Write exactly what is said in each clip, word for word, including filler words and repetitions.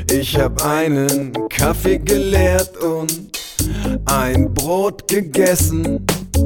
Ich hab einen Kaffee geleert und ein Brot gegessen,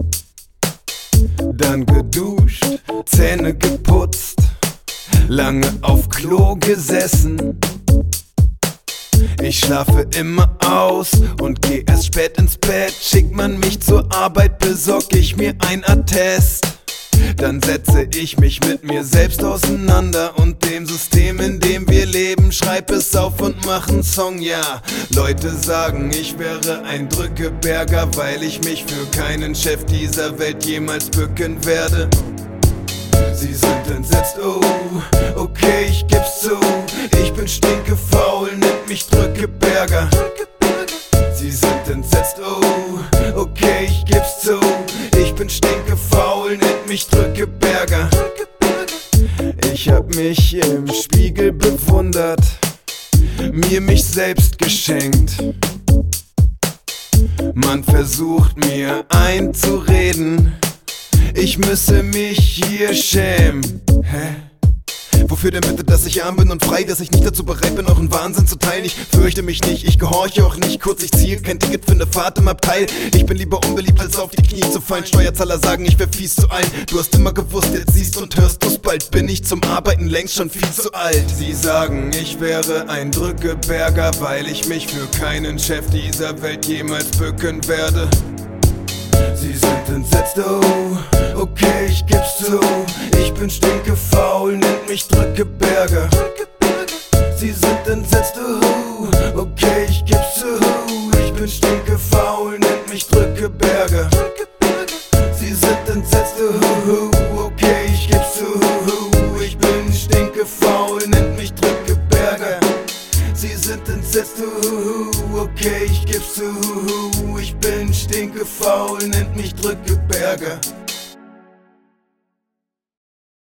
dann geduscht, Zähne geputzt, lange auf Klo gesessen. Ich schlafe immer aus und geh erst spät ins Bett. Schickt man mich zur Arbeit, besorg ich mir ein Attest. Dann setze ich mich mit mir selbst auseinander und dem System, in dem wir leben. Schreib es auf und mach einen Song, ja. Leute sagen, ich wäre ein Drückeberger, weil ich mich für keinen Chef dieser Welt jemals bücken werde. Sie sind entsetzt, oh, okay, ich geb's zu. Ich bin stinkefaul, nennt mich Drückeberger. Sie sind entsetzt, oh, okay, ich geb's zu. Ich bin stinkefaul, nennt mich Drückeberger. Ich hab mich im Spiegel bewundert, mir mich selbst geschenkt. Man versucht mir einzureden, ich müsse mich hier schämen. Hä? Wofür denn bitte, dass ich arm bin und frei, dass ich nicht dazu bereit bin, euren Wahnsinn zu teilen? Ich fürchte mich nicht, ich gehorche auch nicht. Kurz, ich ziehe kein Ticket für eine Fahrt im Abteil. Ich bin lieber unbeliebt, als auf die Knie zu fallen. Steuerzahler sagen, ich wär fies zu allen. Du hast immer gewusst, jetzt siehst und hörst du's bald. Bin ich zum Arbeiten längst schon viel zu alt. Sie sagen, ich wäre ein Drückeberger, weil ich mich für keinen Chef dieser Welt jemals bücken werde. Sie sind entsetzt, oh, okay, ich geb's zu. Ich bin stinkefaul, nennt mich Drückeberger. Sie sind entsetzt, oh, okay, ich geb's zu. Ich bin stinkefaul, nennt mich Drückeberger. Sie sind entsetzt, oh, okay, ich geb's zu. Ich bin stinkefaul, nennt mich Drückeberger. Sie sind entsetzt, oh, okay, ich geb's zu. Ich bin stinkefaul, nennt mich Drückeberger.